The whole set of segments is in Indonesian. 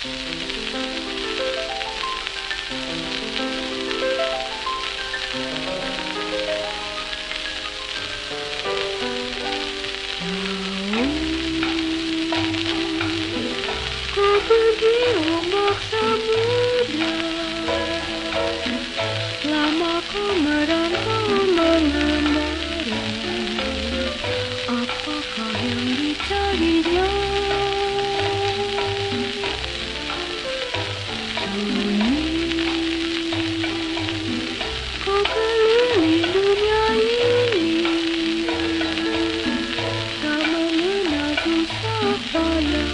Pergi ombak samudra, lama kau merantau mengembara. Apakah yang dicarinya? Sunyi, kau keliling dunia ini, tak mengenal susah payah.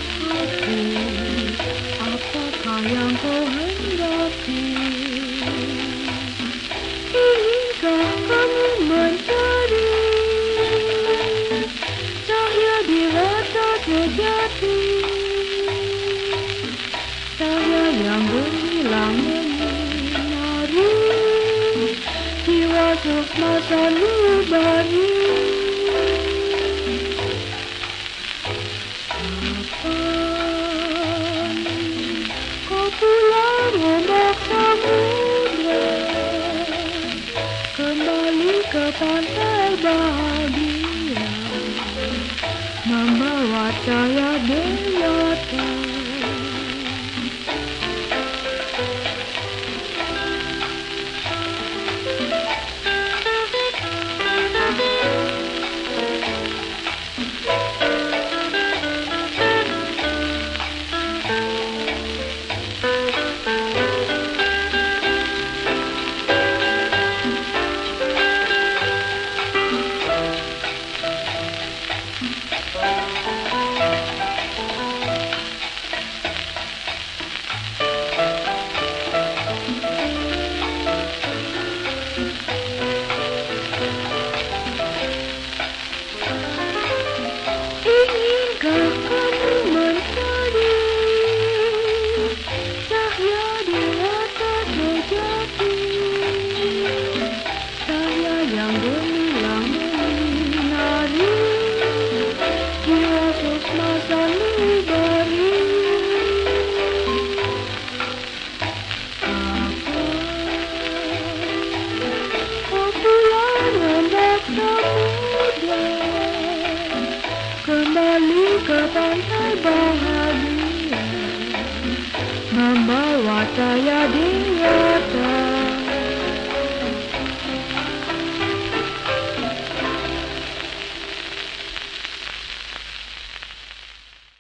Apakah yang kau hendapi? Inikah kamu mencari cahaya di rata sejati, cahaya yang berhilang menyinari jiwa sukma sanubari? Pulang ombak samudra, kembali ke pantai bahagia, membawa cahaya bela.